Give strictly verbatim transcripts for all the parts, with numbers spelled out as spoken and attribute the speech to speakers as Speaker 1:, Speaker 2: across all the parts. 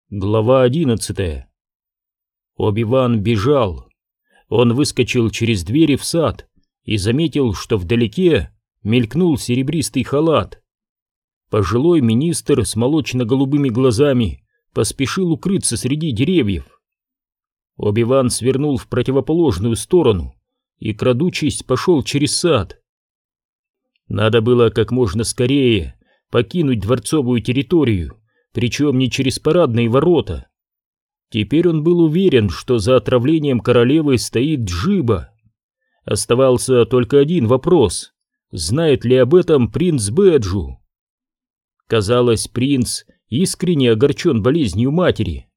Speaker 1: Глава одиннадцатая. Оби-Ван бежал. Он выскочил через двери в сад и заметил, что вдалеке мелькнул серебристый халат. Пожилой министр с молочно-голубыми глазами поспешил укрыться среди деревьев. Оби-Ван свернул в противоположную сторону и, крадучись, пошел через сад. Надо было как можно скорее покинуть дворцовую территорию, причем не через парадные ворота. Теперь он был уверен, что за отравлением королевы стоит Джиба. Оставался только один вопрос: знает ли об этом принц Бэджу? Казалось, принц искренне огорчен болезнью матери.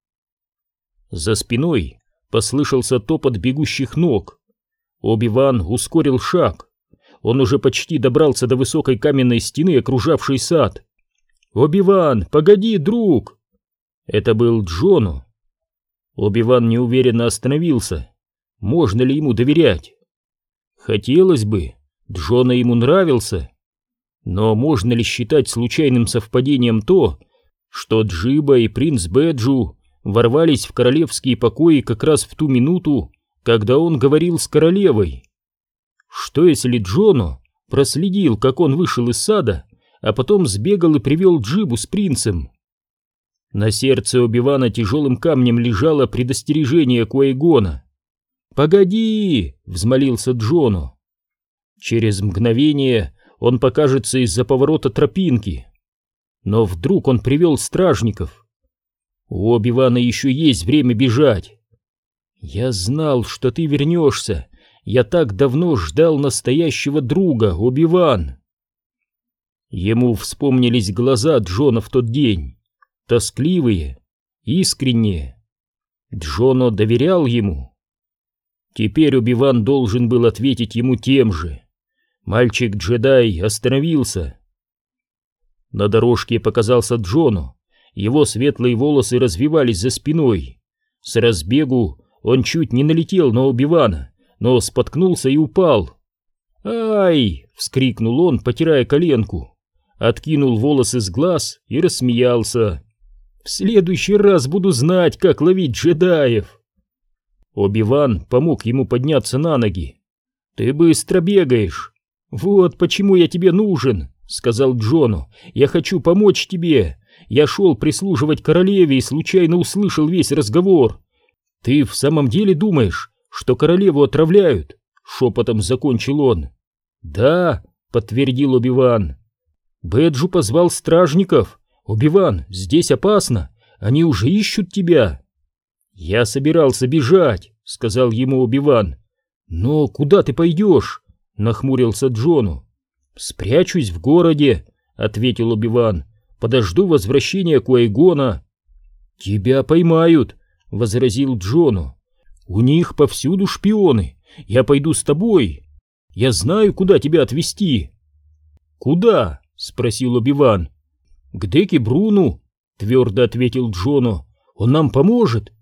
Speaker 1: За спиной послышался топот бегущих ног. Оби-Ван ускорил шаг. Он уже почти добрался до высокой каменной стены, окружавшей сад. «Оби-Ван, погоди, друг!» Это был Джону. Оби-Ван неуверенно остановился. Можно ли ему доверять? Хотелось бы, Джону ему нравился. Но можно ли считать случайным совпадением то, что Джиба и принц Бэджу ворвались в королевские покои как раз в ту минуту, когда он говорил с королевой? Что если Джону проследил, как он вышел из сада, а потом сбегал и привел Джибу с принцем? На сердце Оби-Вана тяжелым камнем лежало предостережение Куай-Гона. «Погоди!» — взмолился Джону. Через мгновение он покажется из-за поворота тропинки. Но вдруг он привел стражников. У Оби-Вана еще есть время бежать. «Я знал, что ты вернешься. Я так давно ждал настоящего друга, Оби-Ван». Ему вспомнились глаза Джона в тот день. Тоскливые, искренние. Джоно доверял ему. Теперь Оби-Ван должен был ответить ему тем же. Мальчик-джедай остановился. На дорожке показался Джоно. Его светлые волосы развивались за спиной. С разбегу он чуть не налетел на Оби-Вана, но споткнулся и упал. «Ай!» — вскрикнул он, потирая коленку. Откинул волосы с глаз и рассмеялся. «В следующий раз буду знать, как ловить джедаев!» Оби-Ван помог ему подняться на ноги. «Ты быстро бегаешь!» «Вот почему я тебе нужен!» — сказал Джону. «Я хочу помочь тебе! Я шел прислуживать королеве и случайно услышал весь разговор. Ты в самом деле думаешь, что королеву отравляют?» — шепотом закончил он. «Да!» — подтвердил Оби-Ван. «Бэджу позвал стражников. Оби-Ван, здесь опасно. Они уже ищут тебя». «Я собирался бежать», — сказал ему Оби-Ван. «Но куда ты пойдешь?» — нахмурился Джону. «Спрячусь в городе», — ответил Оби-Ван. «Подожду возвращения Куай-Гона». «Тебя поймают», — возразил Джону. «У них повсюду шпионы. Я пойду с тобой. Я знаю, куда тебя отвезти». «Куда?» — спросил Оби-Ван. «К Деки Бруну», — твердо ответил Джону. «Он нам поможет».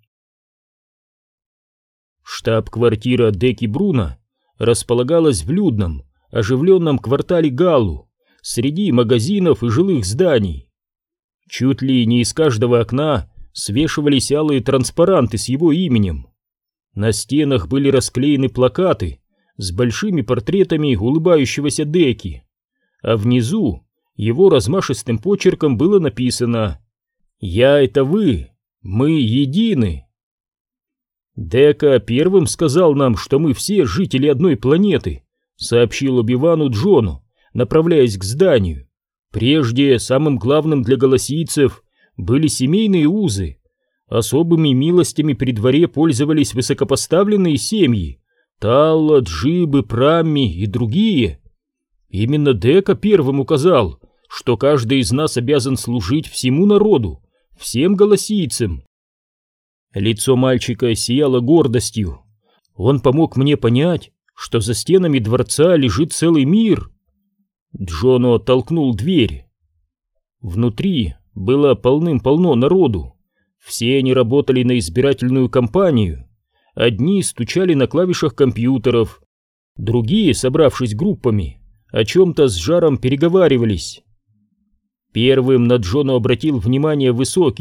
Speaker 1: Штаб-квартира Деки Бруна располагалась в людном, оживленном квартале Галу, среди магазинов и жилых зданий. Чуть ли не из каждого окна свешивались алые транспаранты с его именем. На стенах были расклеены плакаты с большими портретами улыбающегося Деки, а внизу его размашистым почерком было написано: «Я — это вы, мы едины». «Дека первым сказал нам, что мы все жители одной планеты», — сообщил Оби-Вану Джону, направляясь к зданию. «Прежде самым главным для галасийцев были семейные узы. Особыми милостями при дворе пользовались высокопоставленные семьи — Талла, Джибы, Прамми и другие. Именно Дека первым указал, что каждый из нас обязан служить всему народу, всем галасийцам». Лицо мальчика сияло гордостью. Он помог мне понять, что за стенами дворца лежит целый мир. Джону оттолкнул дверь. Внутри было полным-полно народу. Все они работали на избирательную кампанию. Одни стучали на клавишах компьютеров, другие, собравшись группами, о чем-то с жаром переговаривались. Первым на Джону обратил внимание высокий,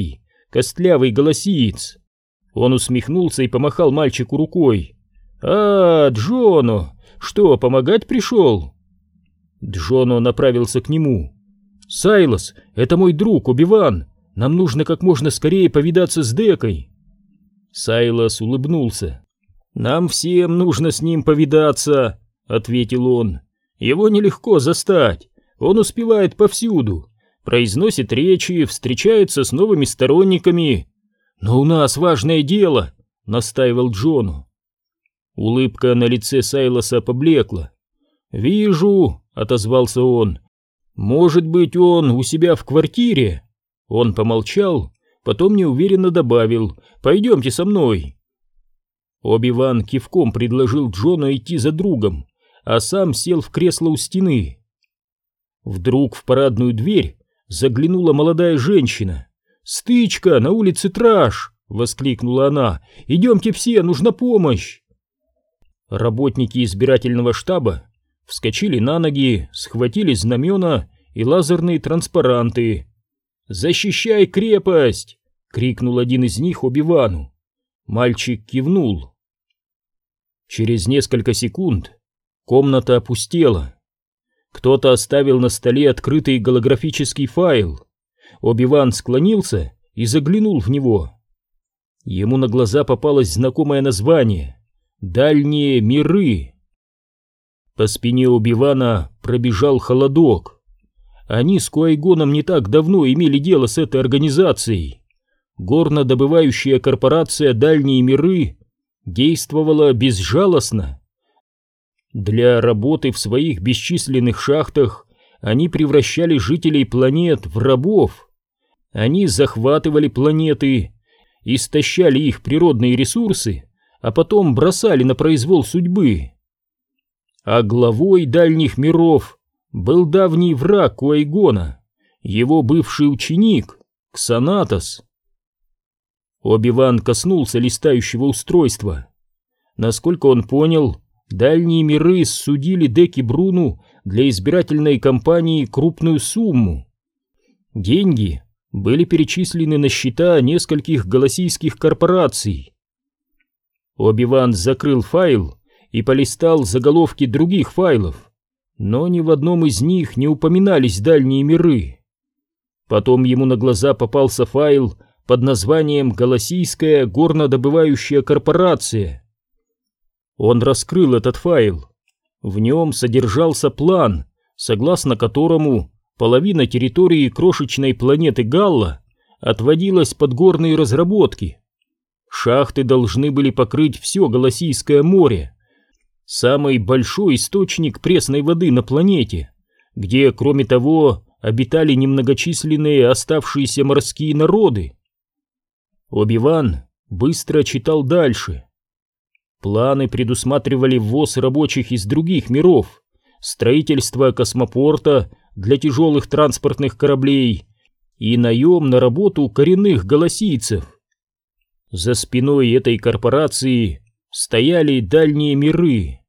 Speaker 1: костлявый голосиец. Он усмехнулся и помахал мальчику рукой. «А, Джоно, что, помогать пришел?» Джоно направился к нему. «Сайлос, это мой друг Оби-Ван. Нам нужно как можно скорее повидаться с Декой». Сайлос улыбнулся. «Нам всем нужно с ним повидаться», — ответил он. «Его нелегко застать. Он успевает повсюду, произносит речи, встречается с новыми сторонниками. Но у нас важное дело», — настаивал Джону. Улыбка на лице Сайлоса поблекла. «Вижу», — отозвался он. «Может быть, он у себя в квартире?» Он помолчал, потом неуверенно добавил: «Пойдемте со мной». Оби-Ван кивком предложил Джону идти за другом, а сам сел в кресло у стены. Вдруг в парадную дверь заглянула молодая женщина. «Стычка на улице Траш!» — воскликнула она. «Идемте все, нужна помощь!» Работники избирательного штаба вскочили на ноги, схватили знамена и лазерные транспаранты. «Защищай крепость!» — крикнул один из них Оби-Вану. Мальчик кивнул. Через несколько секунд комната опустела. Кто-то оставил на столе открытый голографический файл. Оби-Ван склонился и заглянул в него. Ему на глаза попалось знакомое название — «Дальние миры». По спине Оби-Вана пробежал холодок. Они с Куай-Гоном не так давно имели дело с этой организацией. Горнодобывающая корпорация «Дальние миры» действовала безжалостно. Для работы в своих бесчисленных шахтах они превращали жителей планет в рабов. Они захватывали планеты, истощали их природные ресурсы, а потом бросали на произвол судьбы. А главой дальних миров был давний враг Куай-Гона, его бывший ученик Ксанатос. Оби-Ван коснулся листающего устройства. Насколько он понял, дальние миры ссудили Деки Бруну для избирательной кампании крупную сумму. Деньги были перечислены на счета нескольких галасийских корпораций. Оби-Ван закрыл файл и полистал заголовки других файлов, но ни в одном из них не упоминались дальние миры. Потом ему на глаза попался файл под названием «Галасийская горнодобывающая корпорация». Он раскрыл этот файл. В нем содержался план, согласно которому половина территории крошечной планеты Галла отводилась под горные разработки. Шахты должны были покрыть все Галасийское море, самый большой источник пресной воды на планете, где, кроме того, обитали немногочисленные оставшиеся морские народы. Оби-Ван быстро читал дальше. Планы предусматривали ввоз рабочих из других миров, строительство космопорта для тяжелых транспортных кораблей и наем на работу коренных галасийцев. За спиной этой корпорации стояли дальние миры.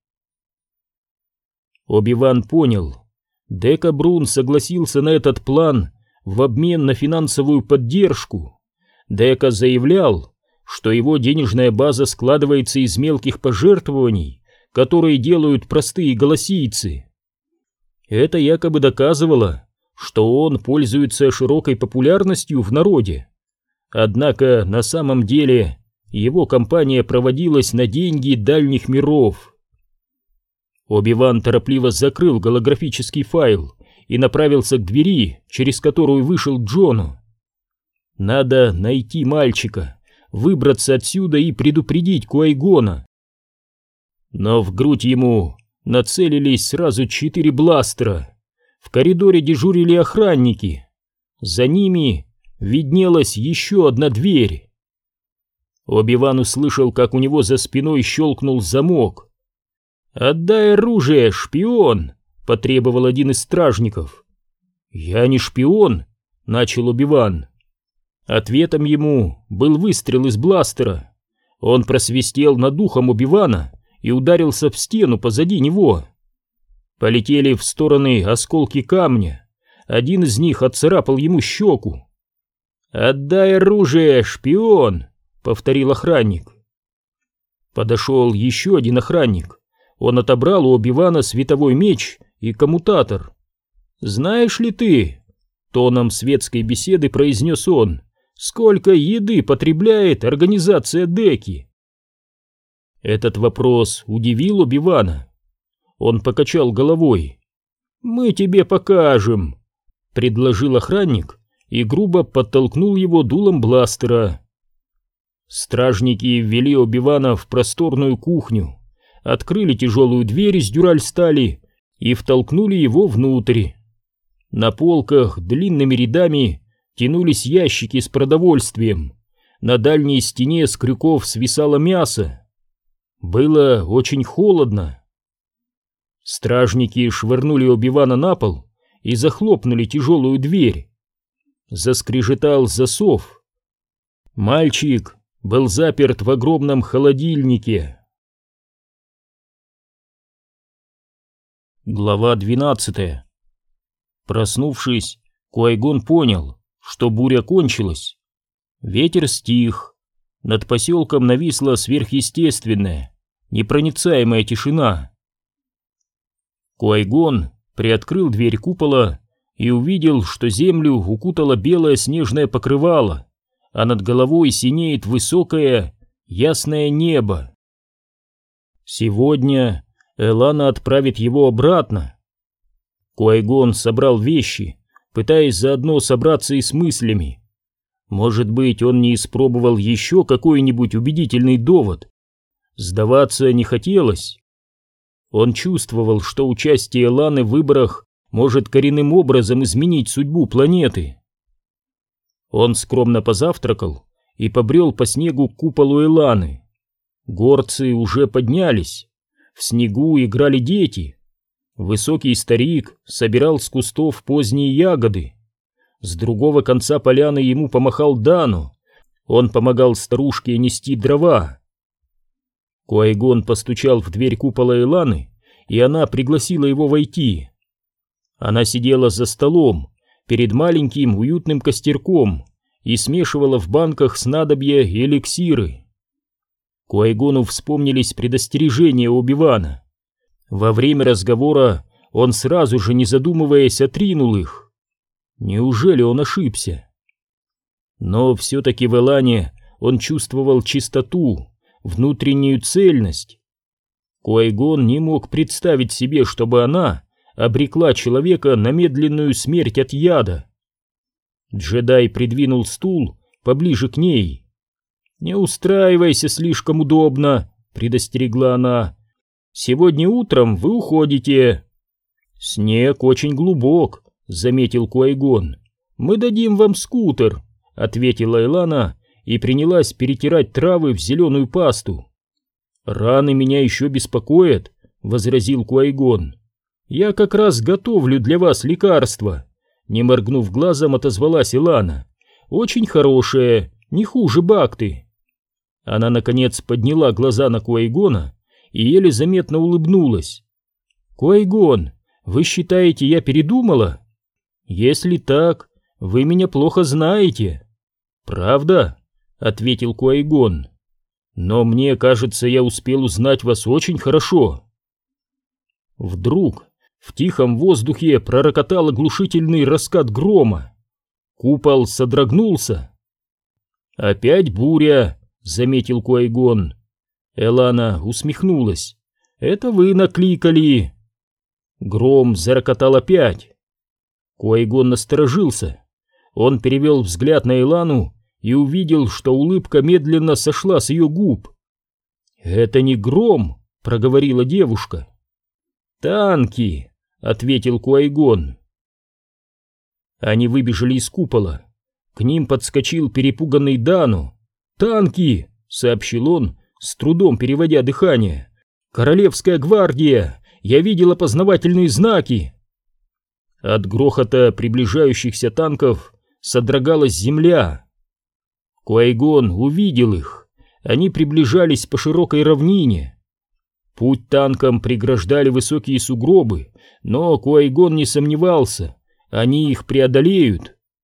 Speaker 1: Оби-Ван понял, Дека Брун согласился на этот план в обмен на финансовую поддержку. Дека заявлял, что его денежная база складывается из мелких пожертвований, которые делают простые галасийцы. Это якобы доказывало, что он пользуется широкой популярностью в народе. Однако на самом деле его кампания проводилась на деньги дальних миров. Оби-Ван торопливо закрыл голографический файл и направился к двери, через которую вышел Джону. Надо найти мальчика, выбраться отсюда и предупредить Куай-Гона. Но в грудь ему нацелились сразу четыре бластера. В коридоре дежурили охранники. За ними виднелась еще одна дверь. Оби-Ван услышал, как у него за спиной щелкнул замок. «Отдай оружие, шпион!» — потребовал один из стражников. «Я не шпион!» — начал Оби-Ван. Ответом ему был выстрел из бластера. Он просвистел над ухом Оби-Вана и ударился в стену позади него. Полетели в стороны осколки камня. Один из них отцарапал ему щеку. «Отдай оружие, шпион!» — повторил охранник. Подошел еще один охранник. Он отобрал у Оби-Вана световой меч и коммутатор. «Знаешь ли ты, — тоном светской беседы произнес он, — сколько еды потребляет организация Деки?» Этот вопрос удивил Оби-Вана. Он покачал головой. «Мы тебе покажем», — предложил охранник и грубо подтолкнул его дулом бластера. Стражники ввели Оби-Вана в просторную кухню, открыли тяжелую дверь из дюраль-стали и втолкнули его внутрь. На полках длинными рядами тянулись ящики с продовольствием, на дальней стене с крюков свисало мясо. Было очень холодно. Стражники швырнули Оби-Вана на пол и захлопнули тяжелую дверь. Заскрежетал засов. Мальчик был заперт в огромном холодильнике. Глава двенадцатая. Проснувшись, Куай-Гон понял, что буря кончилась. Ветер стих. Над поселком нависла сверхъестественная, непроницаемая тишина. Куай-Гон приоткрыл дверь купола и увидел, что землю укутало белое снежное покрывало, а над головой синеет высокое, ясное небо. Сегодня Элана отправит его обратно. Куай-Гон собрал вещи, пытаясь заодно собраться и с мыслями. Может быть, он не испробовал еще какой-нибудь убедительный довод. Сдаваться не хотелось. Он чувствовал, что участие Эланы в выборах может коренным образом изменить судьбу планеты. Он скромно позавтракал и побрел по снегу к куполу Эланы. Горцы уже поднялись. В снегу играли дети. Высокий старик собирал с кустов поздние ягоды. С другого конца поляны ему помахал Дану. Он помогал старушке нести дрова. Куай-Гон постучал в дверь купола Эланы, и она пригласила его войти. Она сидела за столом перед маленьким уютным костерком и смешивала в банках снадобья и эликсиры. Куай-Гону вспомнились предостережения Оби-Вана. Во время разговора он сразу же, не задумываясь, отринул их. Неужели он ошибся? Но все-таки в Элане он чувствовал чистоту, внутреннюю цельность. Куай-Гон не мог представить себе, чтобы она обрекла человека на медленную смерть от яда. Джедай придвинул стул поближе к ней. «Не устраивайся слишком удобно», — предостерегла она. «Сегодня утром вы уходите». «Снег очень глубок», — заметил Куай-Гон. «Мы дадим вам скутер», — ответила Элана и принялась перетирать травы в зеленую пасту. «Раны меня еще беспокоят», — возразил Куай-Гон. «Я как раз готовлю для вас лекарство», — не моргнув глазом, отозвалась Элана. «Очень хорошее, не хуже Бакты». Она, наконец, подняла глаза на Куай-Гона и еле заметно улыбнулась. «Куай-Гон, вы считаете, я передумала? Если так, вы меня плохо знаете». «Правда?» — ответил Куай-Гон. «Но мне кажется, я успел узнать вас очень хорошо». Вдруг в тихом воздухе пророкотал оглушительный раскат грома. Купол содрогнулся. «Опять буря», — заметил Куай-Гон. Элана усмехнулась. «Это вы накликали». Гром зарокотал опять. Куай-Гон насторожился. Он перевел взгляд на Элану и увидел, что улыбка медленно сошла с ее губ. «Это не гром», — проговорила девушка. «Танки», — ответил Куай-Гон. Они выбежали из купола. К ним подскочил перепуганный Дану. «Танки!» — сообщил он, с трудом переводя дыхание. «Королевская гвардия! Я видел опознавательные знаки!» От грохота приближающихся танков содрогалась земля. Куай-Гон увидел их. Они приближались по широкой равнине. Путь танкам преграждали высокие сугробы, но Куай-Гон не сомневался, они их преодолеют.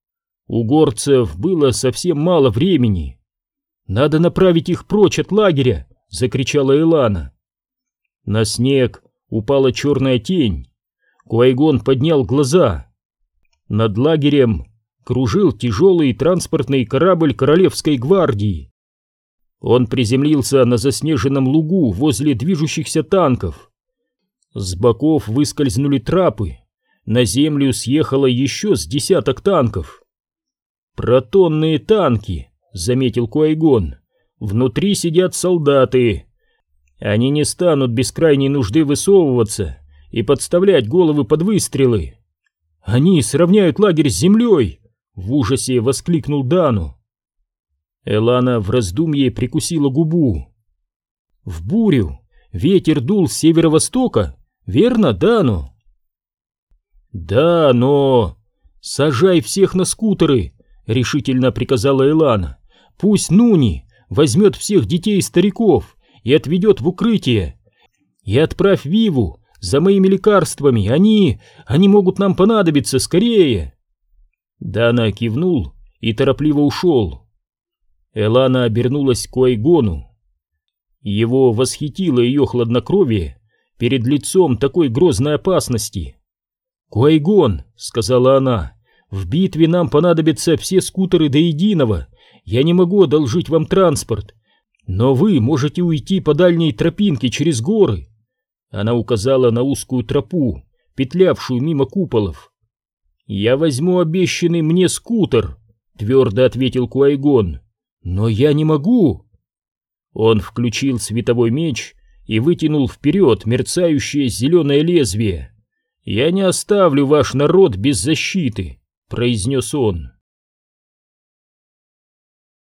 Speaker 1: У горцев было совсем мало времени. «Надо направить их прочь от лагеря!» — закричала Элана. На снег упала черная тень. Куайгон поднял глаза. Над лагерем кружил тяжелый транспортный корабль Королевской гвардии. Он приземлился на заснеженном лугу возле движущихся танков. С боков выскользнули трапы. На землю съехало еще с десяток танков. «Протонные танки», — заметил Куайгон. «Внутри сидят солдаты. Они не станут без крайней нужды высовываться и подставлять головы под выстрелы. Они сравняют лагерь с землей!» — в ужасе воскликнул Дану. Элана в раздумье прикусила губу. «В бурю ветер дул с северо-востока, верно, Дану?» «Да, но...» «Сажай всех на скутеры!» — решительно приказала Элана. «Пусть Нуни возьмет всех детей и стариков и отведет в укрытие. И отправь Виву за моими лекарствами, они... они могут нам понадобиться, скорее!» Дана кивнул и торопливо ушел. Элана обернулась к Куайгону. Его восхитило ее хладнокровие перед лицом такой грозной опасности. «Куайгон», — сказала она, — «в битве нам понадобятся все скутеры до единого. Я не могу одолжить вам транспорт, но вы можете уйти по дальней тропинке через горы». Она указала на узкую тропу, петлявшую мимо куполов. «Я возьму обещанный мне скутер», — твердо ответил Куайгон. «Но я не могу!» Он включил световой меч и вытянул вперед мерцающее зеленое лезвие. «Я не оставлю ваш народ без защиты», — произнес он.